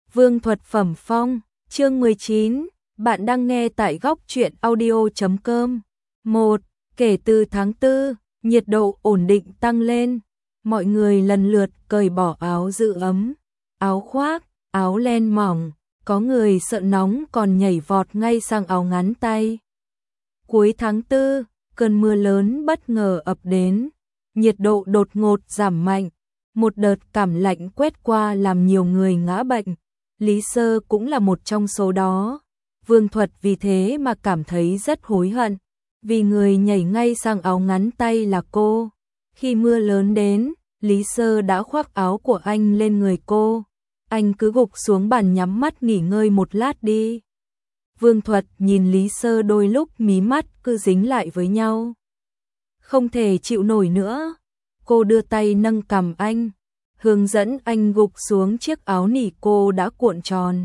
Vương Thuật Phẩm Phong, chương 19, bạn đang nghe tại góc truyện audio.com. 1. Kể từ tháng 4, nhiệt độ ổn định tăng lên. Mọi người lần lượt cởi bỏ áo giữ ấm, áo khoác, áo len mỏng. Có người sợ nóng còn nhảy vọt ngay sang áo ngắn tay. Cuối tháng 4, cơn mưa lớn bất ngờ ập đến. Nhiệt độ đột ngột giảm mạnh. Một đợt cảm lạnh quét qua làm nhiều người ngã bệnh. Lý Sơ cũng là một trong số đó. Vương Thuật vì thế mà cảm thấy rất hối hận. Vì người nhảy ngay sang áo ngắn tay là cô. Khi mưa lớn đến, Lý Sơ đã khoác áo của anh lên người cô. Anh cứ gục xuống bàn nhắm mắt nghỉ ngơi một lát đi. Vương Thuật nhìn Lý Sơ đôi lúc mí mắt cứ dính lại với nhau. Không thể chịu nổi nữa. Cô đưa tay nâng cằm anh, hướng dẫn anh gục xuống chiếc áo nỉ cô đã cuộn tròn.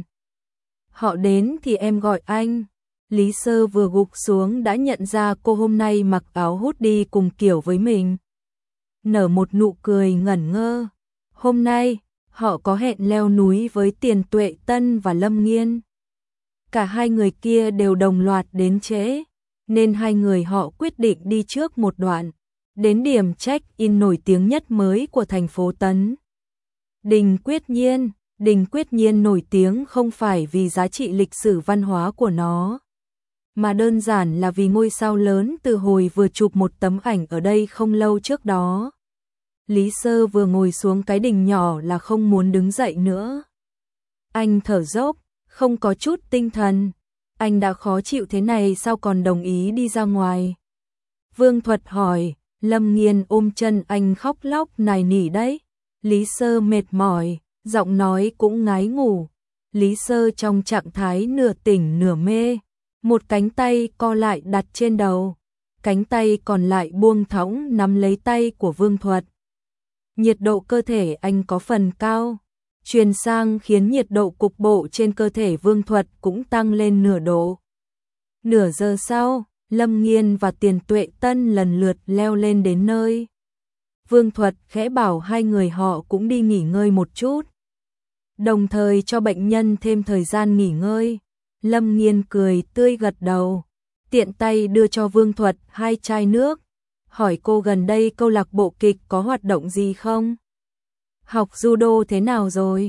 Họ đến thì em gọi anh. Lý Sơ vừa gục xuống đã nhận ra cô hôm nay mặc áo hút đi cùng kiểu với mình. Nở một nụ cười ngẩn ngơ. Hôm nay, họ có hẹn leo núi với Tiền Tuệ Tân và Lâm Nghiên. Cả hai người kia đều đồng loạt đến trễ, nên hai người họ quyết định đi trước một đoạn, đến điểm check-in nổi tiếng nhất mới của thành phố Tấn. Đình Quyết Nhiên. Đình Quyết Nhiên nổi tiếng không phải vì giá trị lịch sử văn hóa của nó, mà đơn giản là vì ngôi sao lớn từ hồi vừa chụp một tấm ảnh ở đây không lâu trước đó. Lý Sơ vừa ngồi xuống cái đình nhỏ là không muốn đứng dậy nữa. Anh thở dốc, không có chút tinh thần. Anh đã khó chịu thế này sao còn đồng ý đi ra ngoài? Vương Thuật hỏi. Lâm Nghiên ôm chân anh khóc lóc nài nỉ đấy. Lý Sơ mệt mỏi, giọng nói cũng ngái ngủ. Lý Sơ trong trạng thái nửa tỉnh nửa mê, một cánh tay co lại đặt trên đầu, cánh tay còn lại buông thõng nắm lấy tay của Vương Thuật. Nhiệt độ cơ thể anh có phần cao, truyền sang khiến nhiệt độ cục bộ trên cơ thể Vương Thuật cũng tăng lên nửa độ. Nửa giờ sau, Lâm Nghiên và Tiền Tuệ Tân lần lượt leo lên đến nơi. Vương Thuật khẽ bảo hai người họ cũng đi nghỉ ngơi một chút, đồng thời cho bệnh nhân thêm thời gian nghỉ ngơi. Lâm Nghiên cười tươi gật đầu, tiện tay đưa cho Vương Thuật 2 chai nước, hỏi cô gần đây câu lạc bộ kịch có hoạt động gì không? Học judo thế nào rồi?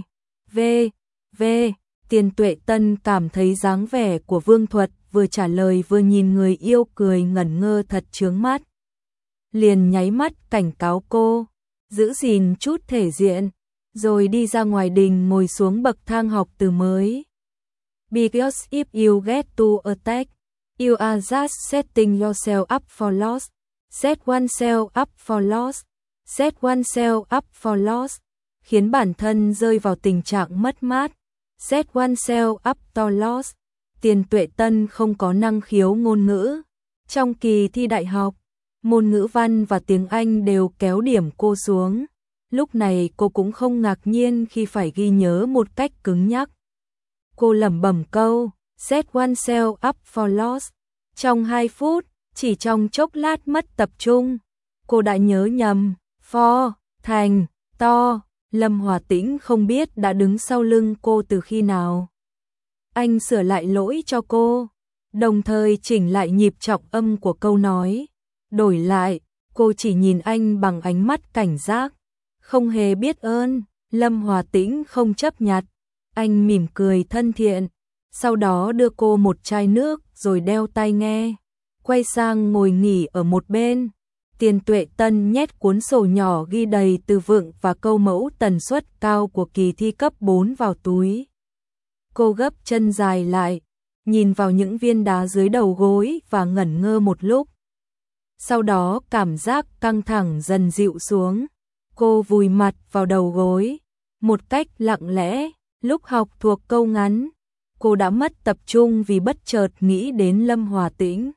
Tiền Tuệ Tân cảm thấy dáng vẻ của Vương Thuật vừa trả lời vừa nhìn người yêu cười ngẩn ngơ thật chướng mắt. Liền nháy mắt cảnh cáo cô, giữ gìn chút thể diện, rồi đi ra ngoài đình ngồi xuống bậc thang học từ mới. Because if you get to attack, you are just setting yourself up for loss. Set oneself up for loss. Set oneself up for loss. Khiến bản thân rơi vào tình trạng mất mát. Set oneself up to loss. Tiền Tuệ Tân không có năng khiếu ngôn ngữ. Trong kỳ thi đại học, môn ngữ văn và tiếng Anh đều kéo điểm cô xuống. Lúc này cô cũng không ngạc nhiên khi phải ghi nhớ một cách cứng nhắc. Cô lẩm bẩm câu set oneself up for loss. Trong 2 phút, chỉ trong chốc lát mất tập trung, cô đã nhớ nhầm for thành to. Lâm Hòa Tĩnh không biết đã đứng sau lưng cô từ khi nào. Anh sửa lại lỗi cho cô, đồng thời chỉnh lại nhịp trọng âm của câu nói. Đổi lại, cô chỉ nhìn anh bằng ánh mắt cảnh giác, không hề biết ơn. Lâm Hòa Tĩnh không chấp nhặt, anh mỉm cười thân thiện, sau đó đưa cô một chai nước rồi đeo tai nghe, quay sang ngồi nghỉ ở một bên. Tiền Tuệ Tân nhét cuốn sổ nhỏ ghi đầy từ vựng và câu mẫu tần suất cao của kỳ thi cấp 4 vào túi. Cô gấp chân dài lại, nhìn vào những viên đá dưới đầu gối và ngẩn ngơ một lúc. Sau đó cảm giác căng thẳng dần dịu xuống. Cô vùi mặt vào đầu gối, một cách lặng lẽ. Lúc học thuộc câu ngắn, cô đã mất tập trung vì bất chợt nghĩ đến Lâm Hòa Tĩnh.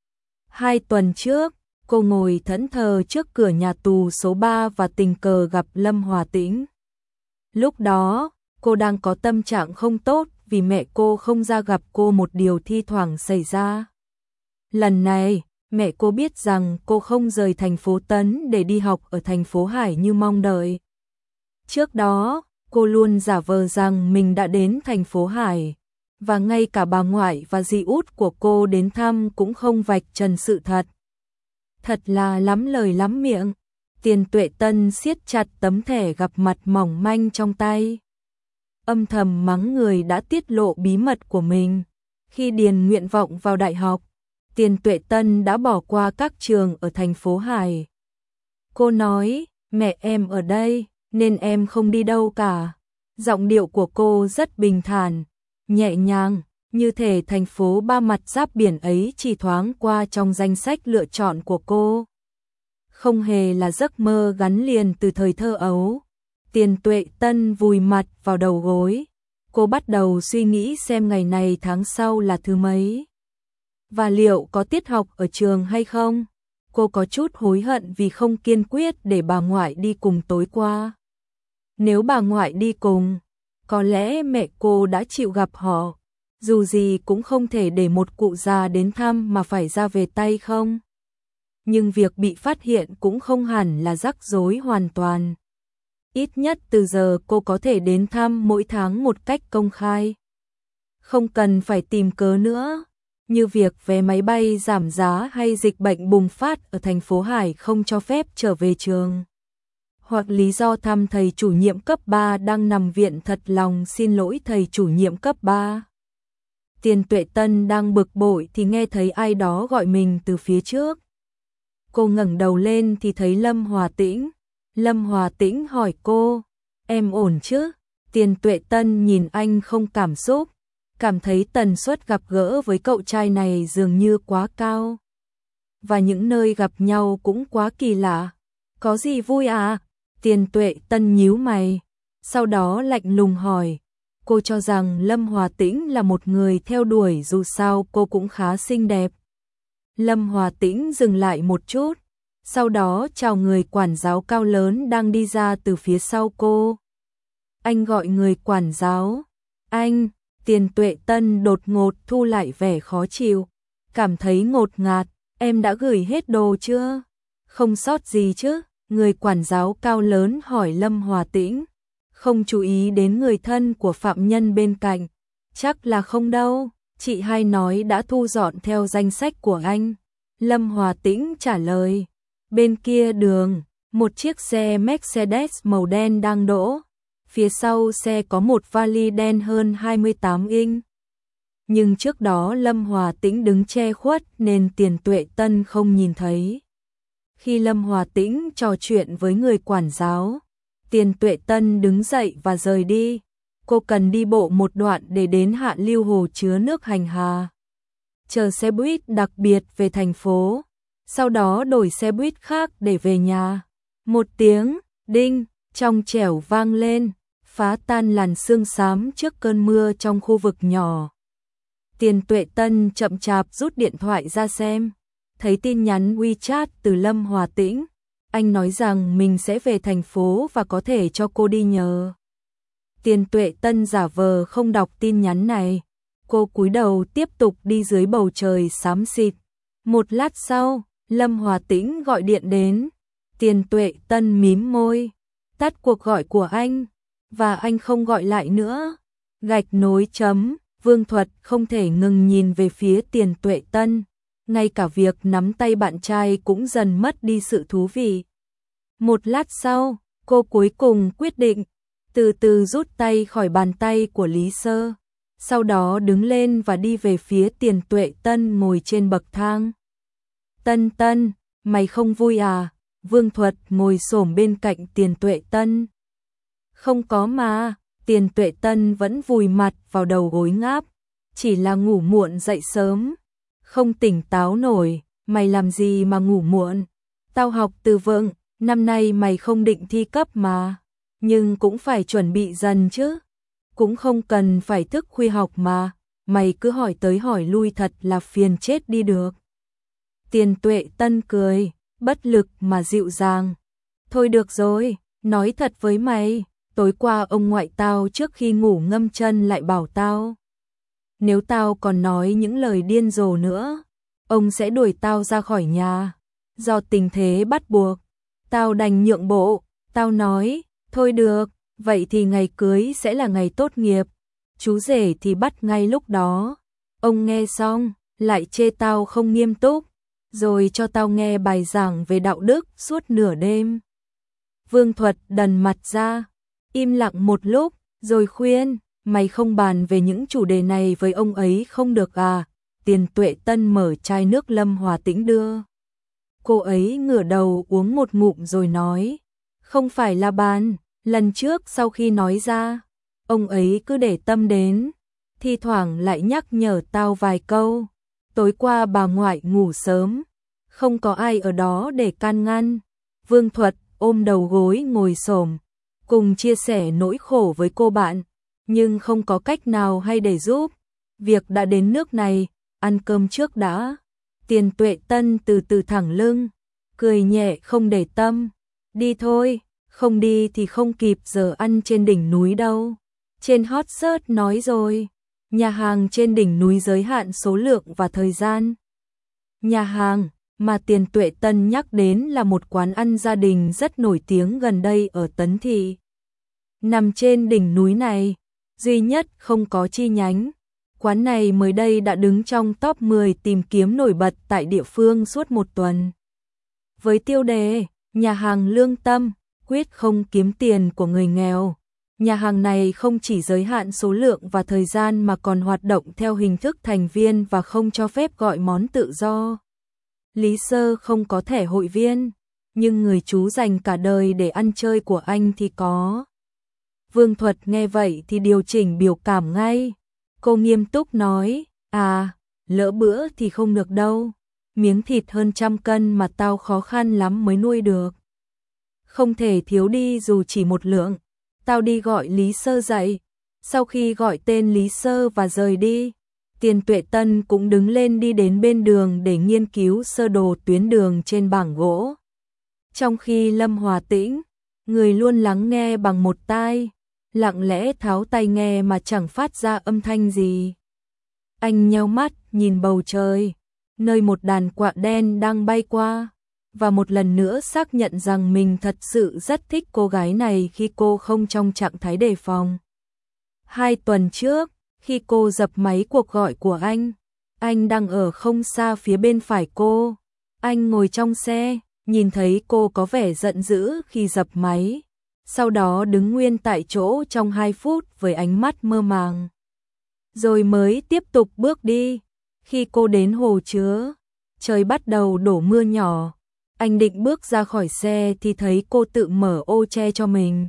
2 tuần trước, cô ngồi thẫn thờ trước cửa nhà tù số 3 và tình cờ gặp Lâm Hòa Tĩnh. Lúc đó, cô đang có tâm trạng không tốt vì mẹ cô không ra gặp cô một điều thi thoảng xảy ra. Lần này, mẹ cô biết rằng cô không rời thành phố Tấn để đi học ở thành phố Hải như mong đợi. Trước đó, Cô luôn giả vờ rằng mình đã đến thành phố Hải, và ngay cả bà ngoại và dì út của cô đến thăm cũng không vạch trần sự thật. Thật là lắm lời lắm miệng. Tiền Tuệ Tân siết chặt tấm thẻ gặp mặt mỏng manh trong tay, âm thầm mắng người đã tiết lộ bí mật của mình. Khi điền nguyện vọng vào đại học, Tiền Tuệ Tân đã bỏ qua các trường ở thành phố Hải. Cô nói, mẹ em ở đây, nên em không đi đâu cả. Giọng điệu của cô rất bình thản, nhẹ nhàng, như thể thành phố ba mặt giáp biển ấy chỉ thoáng qua trong danh sách lựa chọn của cô. Không hề là giấc mơ gắn liền từ thời thơ ấu. Tiền Tuệ Tân vùi mặt vào đầu gối. Cô bắt đầu suy nghĩ xem ngày này tháng sau là thứ mấy, và liệu có tiết học ở trường hay không. Cô có chút hối hận vì không kiên quyết để bà ngoại đi cùng tối qua. Nếu bà ngoại đi cùng, có lẽ mẹ cô đã chịu gặp họ. Dù gì cũng không thể để một cụ già đến thăm mà phải ra về tay không. Nhưng việc bị phát hiện cũng không hẳn là rắc rối hoàn toàn. Ít nhất từ giờ cô có thể đến thăm mỗi tháng một cách công khai. Không cần phải tìm cớ nữa, như việc vé máy bay giảm giá hay dịch bệnh bùng phát ở thành phố Hải không cho phép trở về trường. Hoặc lý do thăm thầy chủ nhiệm cấp 3 đang nằm viện thật lòng xin lỗi thầy chủ nhiệm cấp 3. Tiền Tuệ Tân đang bực bội thì nghe thấy ai đó gọi mình từ phía trước. Cô ngẩng đầu lên thì thấy Lâm Hòa Tĩnh. Lâm Hòa Tĩnh hỏi cô, em ổn chứ? Tiền Tuệ Tân nhìn anh không cảm xúc, cảm thấy tần suất gặp gỡ với cậu trai này dường như quá cao. Và những nơi gặp nhau cũng quá kỳ lạ. Có gì vui à? Tiền Tuệ Tân nhíu mày, sau đó lạnh lùng hỏi. Cô cho rằng Lâm Hòa Tĩnh là một người theo đuổi, dù sao cô cũng khá xinh đẹp. Lâm Hòa Tĩnh dừng lại một chút, sau đó chào người quản giáo cao lớn đang đi ra từ phía sau cô. Anh gọi người quản giáo. Anh, Tiền Tuệ Tân đột ngột thu lại vẻ khó chịu, cảm thấy ngột ngạt. Em đã gửi hết đồ chưa? Không sót gì chứ? Người quản giáo cao lớn hỏi Lâm Hòa Tĩnh, không chú ý đến người thân của phạm nhân bên cạnh. Chắc là không đâu, chị hai nói đã thu dọn theo danh sách của anh. Lâm Hòa Tĩnh trả lời. Bên kia đường, một chiếc xe Mercedes màu đen đang đỗ. Phía sau xe có một vali đen hơn 28 inch. Nhưng trước đó Lâm Hòa Tĩnh đứng che khuất nên Tiền Tuệ Tân không nhìn thấy. Khi Lâm Hòa Tĩnh trò chuyện với người quản giáo, Tiền Tuệ Tân đứng dậy và rời đi. Cô cần đi bộ một đoạn để đến Hạ Lưu Hồ chứa nước Hành Hà, chờ xe buýt đặc biệt về thành phố, sau đó đổi xe buýt khác để về nhà. Một tiếng đinh trong trẻo vang lên, phá tan làn sương xám trước cơn mưa trong khu vực nhỏ. Tiền Tuệ Tân chậm chạp rút điện thoại ra xem, thấy tin nhắn WeChat từ Lâm Hòa Tĩnh. Anh nói rằng mình sẽ về thành phố và có thể cho cô đi nhờ. Tiền Tuệ Tân giả vờ không đọc tin nhắn này. Cô cúi đầu tiếp tục đi dưới bầu trời xám xịt. Một lát sau, Lâm Hòa Tĩnh gọi điện đến. Tiền Tuệ Tân mím môi, tắt cuộc gọi của anh, và anh không gọi lại nữa. Gạch nối chấm, Vương Thuật không thể ngừng nhìn về phía Tiền Tuệ Tân. Ngay cả việc nắm tay bạn trai cũng dần mất đi sự thú vị. Một lát sau, cô cuối cùng quyết định, từ từ rút tay khỏi bàn tay của Lý Sơ. Sau đó đứng lên và đi về phía Tiền Tuệ Tân ngồi trên bậc thang. Tân Tân, mày không vui à? Vương Thuật ngồi xổm bên cạnh Tiền Tuệ Tân. Không có mà, Tiền Tuệ Tân vẫn vùi mặt vào đầu gối ngáp. Chỉ là ngủ muộn dậy sớm, không tỉnh táo nổi. Mày làm gì mà ngủ muộn? Tao học từ vựng, năm nay mày không định thi cấp mà. Nhưng cũng phải chuẩn bị dần chứ. Cũng không cần phải thức khuya học mà. Mày cứ hỏi tới hỏi lui thật là phiền chết đi được. Tiền Tuệ Tân cười, bất lực mà dịu dàng. Thôi được rồi, nói thật với mày, tối qua ông ngoại tao trước khi ngủ ngâm chân lại bảo tao, nếu tao còn nói những lời điên rồ nữa, ông sẽ đuổi tao ra khỏi nhà. Do tình thế bắt buộc, tao đành nhượng bộ. Tao nói, thôi được, vậy thì ngày cưới sẽ là ngày tốt nghiệp, chú rể thì bắt ngay lúc đó. Ông nghe xong, lại chê tao không nghiêm túc, rồi cho tao nghe bài giảng về đạo đức suốt nửa đêm. Vương Thuật đần mặt ra, im lặng một lúc, rồi khuyên, mày không bàn về những chủ đề này với ông ấy không được à? Tiền Tuệ Tân mở chai nước Lâm Hòa Tĩnh đưa. Cô ấy ngửa đầu uống một ngụm rồi nói, không phải là bàn, lần trước sau khi nói ra, ông ấy cứ để tâm đến, thi thoảng lại nhắc nhở tao vài câu. Tối qua bà ngoại ngủ sớm, không có ai ở đó để can ngăn. Vương Thuật ôm đầu gối ngồi xổm, cùng chia sẻ nỗi khổ với cô bạn, nhưng không có cách nào hay để giúp. Việc đã đến nước này, ăn cơm trước đã. Tiền Tuệ Tân từ từ thẳng lưng, cười nhẹ không để tâm. Đi thôi, không đi thì không kịp giờ ăn trên đỉnh núi đâu. Trên hot search nói rồi, nhà hàng trên đỉnh núi giới hạn số lượng và thời gian. Nhà hàng mà Tiền Tuệ Tân nhắc đến là một quán ăn gia đình rất nổi tiếng gần đây ở Tấn Thị. Nằm trên đỉnh núi này, duy nhất không có chi nhánh. Quán này mới đây đã đứng trong top 10 tìm kiếm nổi bật tại địa phương suốt một tuần. Với tiêu đề, nhà hàng lương tâm, quyết không kiếm tiền của người nghèo. Nhà hàng này không chỉ giới hạn số lượng và thời gian mà còn hoạt động theo hình thức thành viên và không cho phép gọi món tự do. Lý Sơ không có thẻ hội viên, nhưng người chú dành cả đời để ăn chơi của anh thì có. Vương Thuật nghe vậy thì điều chỉnh biểu cảm ngay. Cô nghiêm túc nói, lỡ bữa thì không được đâu. Miếng thịt hơn 100 cân mà tao khó khăn lắm mới nuôi được. Không thể thiếu đi dù chỉ một lượng. Tao đi gọi Lý Sơ dậy. Sau khi gọi tên Lý Sơ và rời đi, Tiền Tuệ Tân cũng đứng lên đi đến bên đường để nghiên cứu sơ đồ tuyến đường trên bảng gỗ. Trong khi Lâm Hòa Tĩnh, người luôn lắng nghe bằng một tai, lặng lẽ tháo tai nghe mà chẳng phát ra âm thanh gì. Anh nheo mắt nhìn bầu trời, nơi một đàn quạ đen đang bay qua, và một lần nữa xác nhận rằng mình thật sự rất thích cô gái này khi cô không trong trạng thái đề phòng. 2 tuần trước, khi cô dập máy cuộc gọi của anh đang ở không xa phía bên phải cô. Anh ngồi trong xe, nhìn thấy cô có vẻ giận dữ khi dập máy, sau đó đứng nguyên tại chỗ trong 2 phút với ánh mắt mơ màng. Rồi mới tiếp tục bước đi. Khi cô đến hồ chứa, trời bắt đầu đổ mưa nhỏ. Anh định bước ra khỏi xe thì thấy cô tự mở ô che cho mình.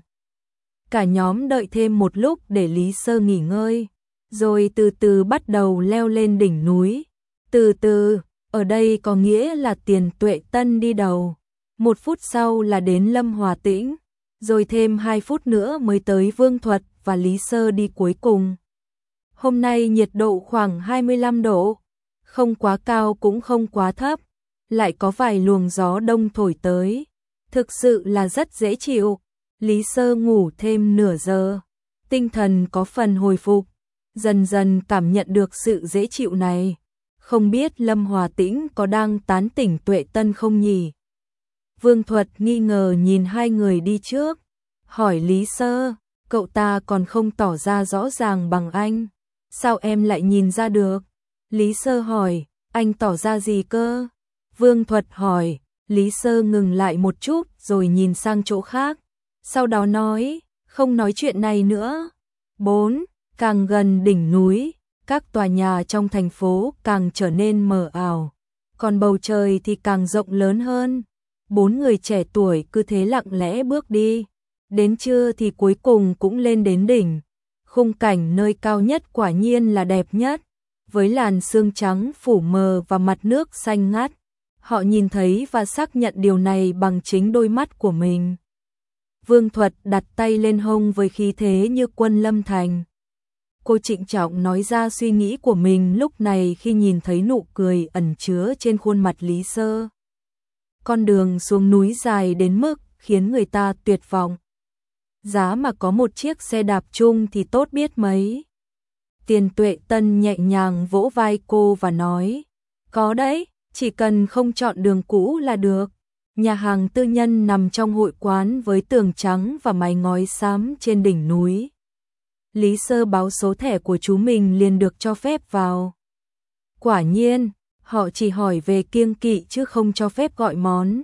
Cả nhóm đợi thêm một lúc để Lý Sơ nghỉ ngơi, rồi từ từ bắt đầu leo lên đỉnh núi. Từ từ, ở đây có nghĩa là Tiền Tuệ Tân đi đầu. 1 phút sau là đến Lâm Hòa Tĩnh, rồi thêm 2 phút nữa mới tới Vương Thuật và Lý Sơ đi cuối cùng. Hôm nay nhiệt độ khoảng 25 độ, không quá cao cũng không quá thấp, lại có vài luồng gió đông thổi tới. Thực sự là rất dễ chịu. Lý Sơ ngủ thêm nửa giờ, tinh thần có phần hồi phục, dần dần cảm nhận được sự dễ chịu này. Không biết Lâm Hòa Tĩnh có đang tán tỉnh Tuệ Tân không nhỉ? Vương Thuật nghi ngờ nhìn 2 người đi trước, hỏi Lý Sơ, cậu ta còn không tỏ ra rõ ràng bằng anh. Sao em lại nhìn ra được? Lý Sơ hỏi, anh tỏ ra gì cơ? Vương Thuật hỏi, Lý Sơ ngừng lại một chút rồi nhìn sang chỗ khác. Sau đó nói, không nói chuyện này nữa. 4. Càng gần đỉnh núi, các tòa nhà trong thành phố càng trở nên mờ ảo, còn bầu trời thì càng rộng lớn hơn. 4 người trẻ tuổi cứ thế lặng lẽ bước đi. Đến trưa thì cuối cùng cũng lên đến đỉnh. Khung cảnh nơi cao nhất quả nhiên là đẹp nhất, với làn sương trắng phủ mờ và mặt nước xanh ngắt. Họ nhìn thấy và xác nhận điều này bằng chính đôi mắt của mình. Vương Thuật đặt tay lên hông với khí thế như quân lâm thành. Cô trịnh trọng nói ra suy nghĩ của mình lúc này khi nhìn thấy nụ cười ẩn chứa trên khuôn mặt Lý Sơ. Con đường xuống núi dài đến mức khiến người ta tuyệt vọng. Giá mà có một chiếc xe đạp chung thì tốt biết mấy. Tiền Tuệ Tân nhẹ nhàng vỗ vai cô và nói, có đấy, chỉ cần không chọn đường cũ là được. Nhà hàng tư nhân nằm trong hội quán với tường trắng và mái ngói xám trên đỉnh núi. Lý Sơ báo số thẻ của chú mình liền được cho phép vào. Quả nhiên, họ chỉ hỏi về kiêng kỵ chứ không cho phép gọi món.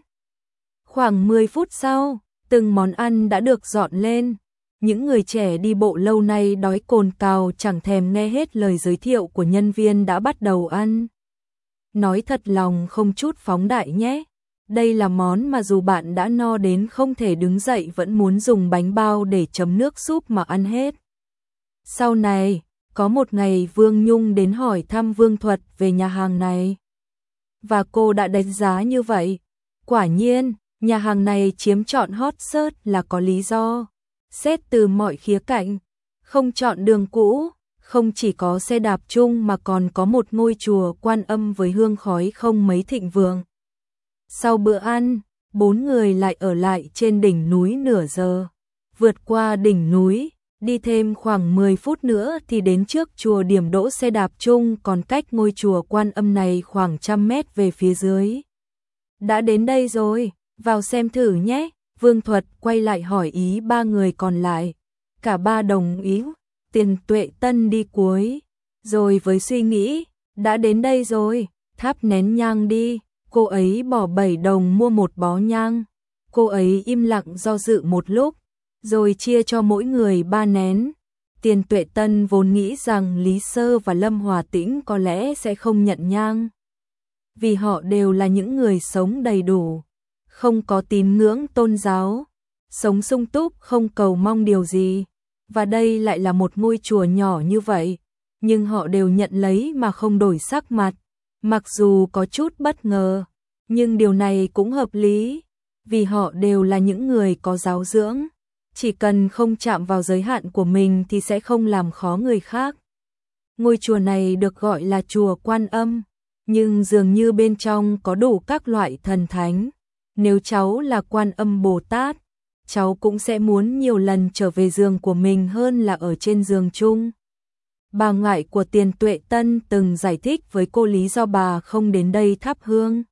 Khoảng 10 phút sau, từng món ăn đã được dọn lên. Những người trẻ đi bộ lâu nay đói cồn cào chẳng thèm nghe hết lời giới thiệu của nhân viên đã bắt đầu ăn. Nói thật lòng không chút phóng đại nhé. Đây là món mà dù bạn đã no đến không thể đứng dậy vẫn muốn dùng bánh bao để chấm nước súp mà ăn hết. Sau này, có một ngày Vương Nhung đến hỏi thăm Vương Thuật về nhà hàng này. Và cô đã đánh giá như vậy. Quả nhiên, nhà hàng này chiếm trọn hot search là có lý do. Xét từ mọi khía cạnh, không chọn đường cũ, không chỉ có xe đạp chung mà còn có một ngôi chùa Quan Âm với hương khói không mấy thịnh vượng. Sau bữa ăn, 4 người lại ở lại trên đỉnh núi nửa giờ. Vượt qua đỉnh núi, đi thêm khoảng 10 phút nữa thì đến trước chùa điểm đỗ xe đạp chung còn cách ngôi chùa Quan Âm này khoảng 100 mét về phía dưới. Đã đến đây rồi, vào xem thử nhé. Vương Thuật quay lại hỏi ý 3 người còn lại. Cả 3 đồng ý. Tiền Tuệ Tân đi cuối. Rồi với suy nghĩ, đã đến đây rồi, thắp nén nhang đi. Cô ấy bỏ 7 đồng mua một bó nhang. Cô ấy im lặng do dự một lúc, rồi chia cho mỗi người 3 nén. Tiền Tuệ Tân vốn nghĩ rằng Lý Sơ và Lâm Hòa Tĩnh có lẽ sẽ không nhận nhang. Vì họ đều là những người sống đầy đủ, không có tín ngưỡng tôn giáo, sống sung túc không cầu mong điều gì. Và đây lại là một ngôi chùa nhỏ như vậy, nhưng họ đều nhận lấy mà không đổi sắc mặt. Mặc dù có chút bất ngờ, nhưng điều này cũng hợp lý, vì họ đều là những người có giáo dưỡng. Chỉ cần không chạm vào giới hạn của mình thì sẽ không làm khó người khác. Ngôi chùa này được gọi là chùa Quan Âm, nhưng dường như bên trong có đủ các loại thần thánh. Nếu cháu là Quan Âm Bồ Tát, cháu cũng sẽ muốn nhiều lần trở về giường của mình hơn là ở trên giường chung. Bà ngoại của Tiền Tuệ Tân từng giải thích với cô lý do bà không đến đây thắp hương.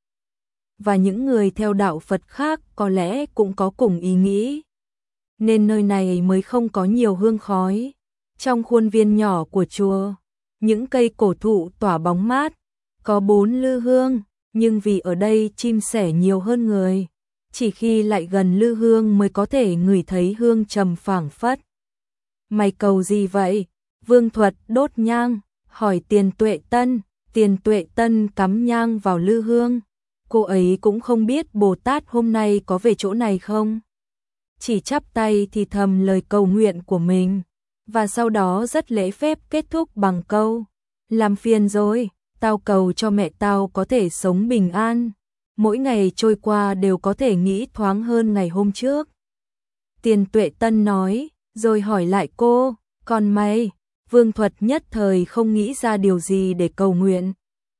Và những người theo đạo Phật khác có lẽ cũng có cùng ý nghĩ, nên nơi này mới không có nhiều hương khói. Trong khuôn viên nhỏ của chùa, những cây cổ thụ tỏa bóng mát, có 4 lư hương, nhưng vì ở đây chim sẻ nhiều hơn người, chỉ khi lại gần lư hương mới có thể ngửi thấy hương trầm phảng phất. Mày cầu gì vậy? Vương Thuật đốt nhang, hỏi Tiền Tuệ Tân. Tiền Tuệ Tân cắm nhang vào lư hương. Cô ấy cũng không biết Bồ Tát hôm nay có về chỗ này không. Chỉ chắp tay thì thầm lời cầu nguyện của mình, và sau đó rất lễ phép kết thúc bằng câu: làm phiền rồi, tao cầu cho mẹ tao có thể sống bình an, mỗi ngày trôi qua đều có thể nghĩ thoáng hơn ngày hôm trước. Tiền Tuệ Tân nói, rồi hỏi lại cô, còn mày? Vương Thuật nhất thời không nghĩ ra điều gì để cầu nguyện,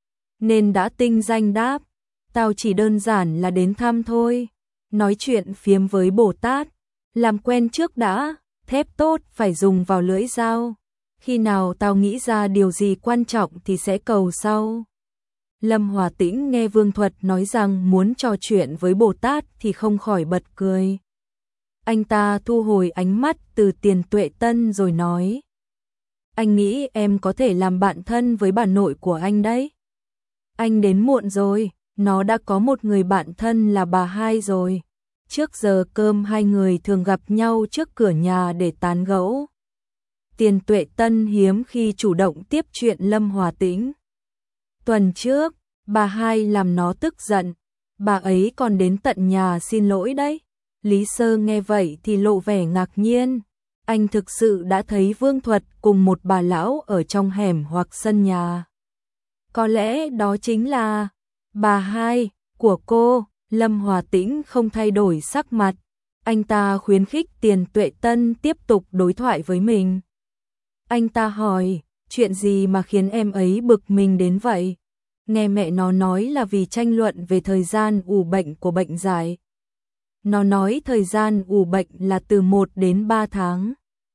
nên đã tinh danh đáp, tao chỉ đơn giản là đến thăm thôi, nói chuyện phiếm với Bồ Tát, làm quen trước đã, thép tốt phải dùng vào lưỡi dao, khi nào tao nghĩ ra điều gì quan trọng thì sẽ cầu sau. Lâm Hòa Tĩnh nghe Vương Thuật nói rằng muốn trò chuyện với Bồ Tát thì không khỏi bật cười. Anh ta thu hồi ánh mắt từ Tiền Tuệ Tân rồi nói, anh nghĩ em có thể làm bạn thân với bà nội của anh đấy. Anh đến muộn rồi, nó đã có một người bạn thân là bà Hai rồi. Trước giờ cơm hai người thường gặp nhau trước cửa nhà để tán gẫu. Tiền Tuệ Tân hiếm khi chủ động tiếp chuyện Lâm Hòa Tĩnh. Tuần trước, bà Hai làm nó tức giận, bà ấy còn đến tận nhà xin lỗi đấy. Lý Sơ nghe vậy thì lộ vẻ ngạc nhiên. Anh thực sự đã thấy Vương Thuật cùng một bà lão ở trong hẻm hoặc sân nhà. Có lẽ đó chính là bà Hai của cô. Lâm Hòa Tĩnh không thay đổi sắc mặt. Anh ta khuyến khích Tiền Tuệ Tân tiếp tục đối thoại với mình. Anh ta hỏi, chuyện gì mà khiến em ấy bực mình đến vậy? Nghe mẹ nó nói là vì tranh luận về thời gian ủ bệnh của bệnh dại. Nó nói thời gian ủ bệnh là từ 1 đến 3 tháng.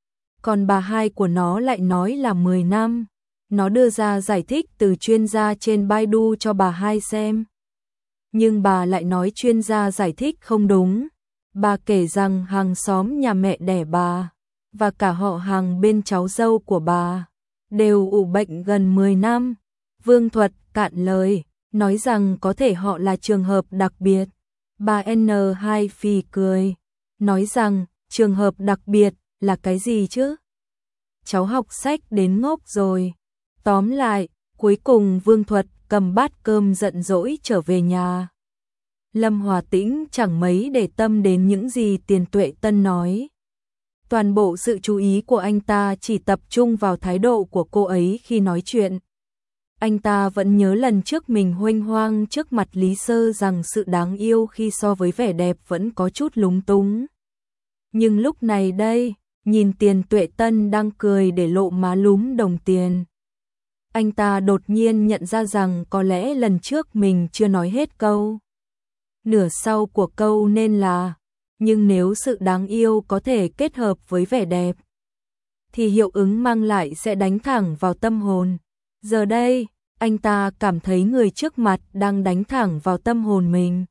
Còn bà Hai của nó lại nói là 10 năm. Nó đưa ra giải thích từ chuyên gia trên Baidu cho bà Hai xem. Nhưng bà lại nói chuyên gia giải thích không đúng. Bà kể rằng hàng xóm nhà mẹ đẻ bà và cả họ hàng bên cháu dâu của bà đều ủ bệnh gần 10 năm. Vương Thuật cạn lời, nói rằng có thể họ là trường hợp đặc biệt. Bà N2 phì cười, nói rằng trường hợp đặc biệt là cái gì chứ? Cháu học sách đến ngốc rồi. Tóm lại, cuối cùng Vương Thuật cầm bát cơm giận dỗi trở về nhà. Lâm Hòa Tĩnh chẳng mấy để tâm đến những gì Tiền Tuệ Tân nói. Toàn bộ sự chú ý của anh ta chỉ tập trung vào thái độ của cô ấy khi nói chuyện. Anh ta vẫn nhớ lần trước mình huênh hoang trước mặt Lý Sơ rằng sự đáng yêu khi so với vẻ đẹp vẫn có chút lúng túng. Nhưng lúc này đây, nhìn Tiền Tuệ Tân đang cười để lộ má lúm đồng tiền. Anh ta đột nhiên nhận ra rằng có lẽ lần trước mình chưa nói hết câu. Nửa sau của câu nên là, nhưng nếu sự đáng yêu có thể kết hợp với vẻ đẹp, thì hiệu ứng mang lại sẽ đánh thẳng vào tâm hồn. Giờ đây, anh ta cảm thấy người trước mặt đang đánh thẳng vào tâm hồn mình.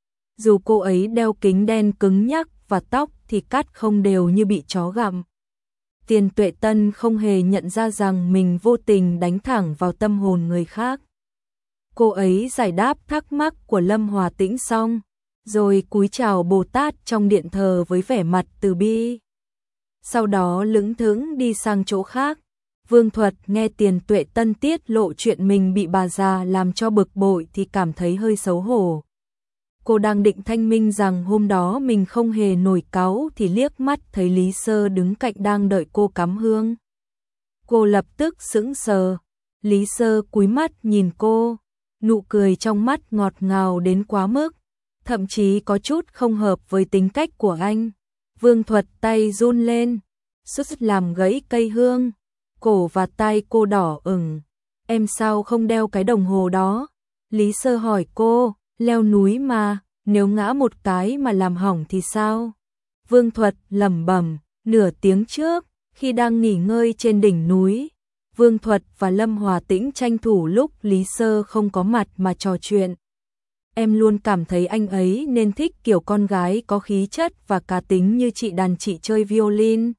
Dù cô ấy đeo kính đen cứng nhắc và tóc thì cắt không đều như bị chó gặm. Tiền Tuệ Tân không hề nhận ra rằng mình vô tình đánh thẳng vào tâm hồn người khác. Cô ấy giải đáp thắc mắc của Lâm Hòa Tĩnh xong, rồi cúi chào Bồ Tát trong điện thờ với vẻ mặt từ bi. Sau đó lững thững đi sang chỗ khác. Vương Thuật nghe Tiền Tuệ Tân tiết lộ chuyện mình bị bà già làm cho bực bội thì cảm thấy hơi xấu hổ. Cô đang định thanh minh rằng hôm đó mình không hề nổi cáu thì liếc mắt thấy Lý Sơ đứng cạnh đang đợi cô cắm hương. Cô lập tức sững sờ. Lý Sơ cúi mắt nhìn cô, nụ cười trong mắt ngọt ngào đến quá mức, thậm chí có chút không hợp với tính cách của anh. Vương Thuật tay run lên, sút làm gãy cây hương. Cổ và tay cô đỏ ửng. Em sao không đeo cái đồng hồ đó? Lý Sơ hỏi cô, leo núi mà, nếu ngã một cái mà làm hỏng thì sao? Vương Thuật lẩm bẩm, nửa tiếng trước, khi đang nghỉ ngơi trên đỉnh núi, Vương Thuật và Lâm Hòa Tĩnh tranh thủ lúc Lý Sơ không có mặt mà trò chuyện. Em luôn cảm thấy anh ấy nên thích kiểu con gái có khí chất và cá tính như chị đàn chị chơi violin.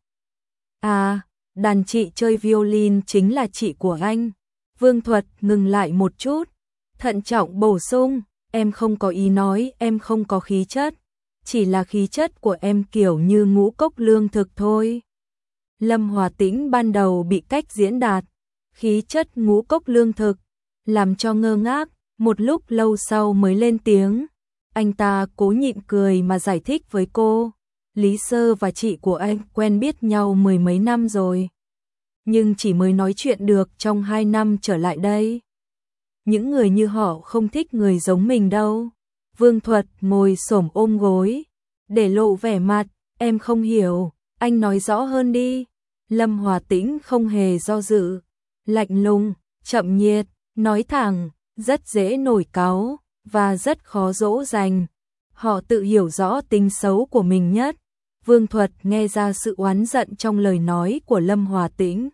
À, đàn chị chơi violin chính là chị của anh. Vương Thuật ngừng lại một chút, thận trọng bổ sung, em không có ý nói em không có khí chất, chỉ là khí chất của em kiểu như ngũ cốc lương thực thôi. Lâm Hòa Tĩnh ban đầu bị cách diễn đạt khí chất ngũ cốc lương thực làm cho ngơ ngác, một lúc lâu sau mới lên tiếng. Anh ta cố nhịn cười mà giải thích với cô, Lý Sơ và chị của anh quen biết nhau mười mấy năm rồi, nhưng chỉ mới nói chuyện được trong 2 năm trở lại đây. Những người như họ không thích người giống mình đâu. Vương Thuật ngồi xổm ôm gối, để lộ vẻ mặt, em không hiểu, anh nói rõ hơn đi. Lâm Hòa Tĩnh không hề do dự, lạnh lùng, chậm nhiệt, nói thẳng, rất dễ nổi cáu và rất khó dỗ dành. Họ tự hiểu rõ tính xấu của mình nhất. Vương Thuật nghe ra sự oán giận trong lời nói của Lâm Hòa Tĩnh,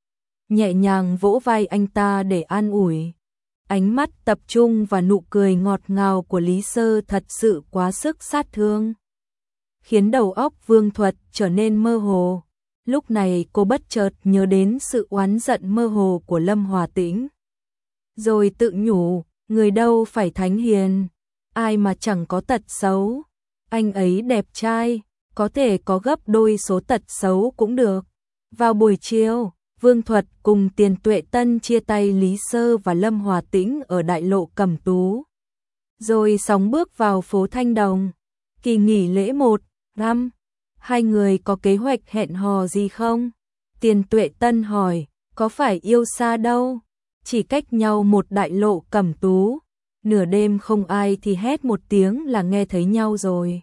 nhẹ nhàng vỗ vai anh ta để an ủi. Ánh mắt tập trung và nụ cười ngọt ngào của Lý Sơ thật sự quá sức sát thương, khiến đầu óc Vương Thuật trở nên mơ hồ. Lúc này cô bất chợt nhớ đến sự oán giận mơ hồ của Lâm Hòa Tĩnh, rồi tự nhủ, người đâu phải thánh hiền, ai mà chẳng có tật xấu. Anh ấy đẹp trai, có thể có gấp đôi số tật xấu cũng được. Vào buổi chiều, Vương Thuật cùng Tiền Tuệ Tân chia tay Lý Sơ và Lâm Hòa Tĩnh ở đại lộ Cẩm Tú, rồi sóng bước vào phố Thanh Đồng. Kỳ nghỉ lễ 1 năm, hai người có kế hoạch hẹn hò gì không? Tiền Tuệ Tân hỏi, có phải yêu xa đâu, chỉ cách nhau một đại lộ Cẩm Tú, nửa đêm không ai thì hét một tiếng là nghe thấy nhau rồi.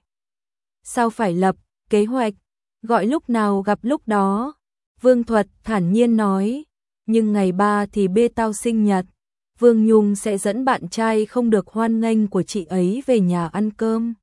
Sao phải lập kế hoạch, gọi lúc nào gặp lúc đó. Vương Thuật thản nhiên nói, nhưng ngày 3 thì bê tao sinh nhật, Vương Nhung sẽ dẫn bạn trai không được hoan nghênh của chị ấy về nhà ăn cơm,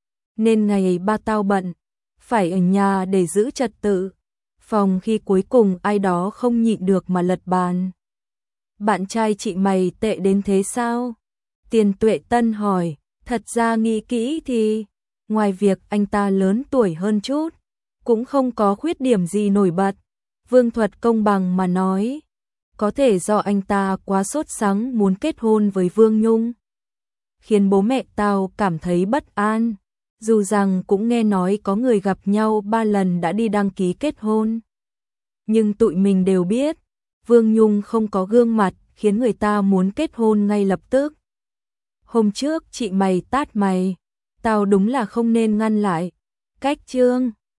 nên ngày 3 tao bận, phải ở nhà để giữ trật tự, phòng khi cuối cùng ai đó không nhịn được mà lật bàn. Bạn trai chị mày tệ đến thế sao? Tiền Tuệ Tân hỏi, Thật ra nghĩ kỹ thì, ngoài việc anh ta lớn tuổi hơn chút, cũng không có khuyết điểm gì nổi bật. Vương Thuật công bằng mà nói, có thể do anh ta quá sốt sắng muốn kết hôn với Vương Nhung, khiến bố mẹ tao cảm thấy bất an. Dù rằng cũng nghe nói có người gặp nhau 3 lần đã đi đăng ký kết hôn. Nhưng tụi mình đều biết, Vương Nhung không có gương mặt khiến người ta muốn kết hôn ngay lập tức. Hôm trước chị mày tát mày, tao đúng là không nên ngăn lại. Cách Trương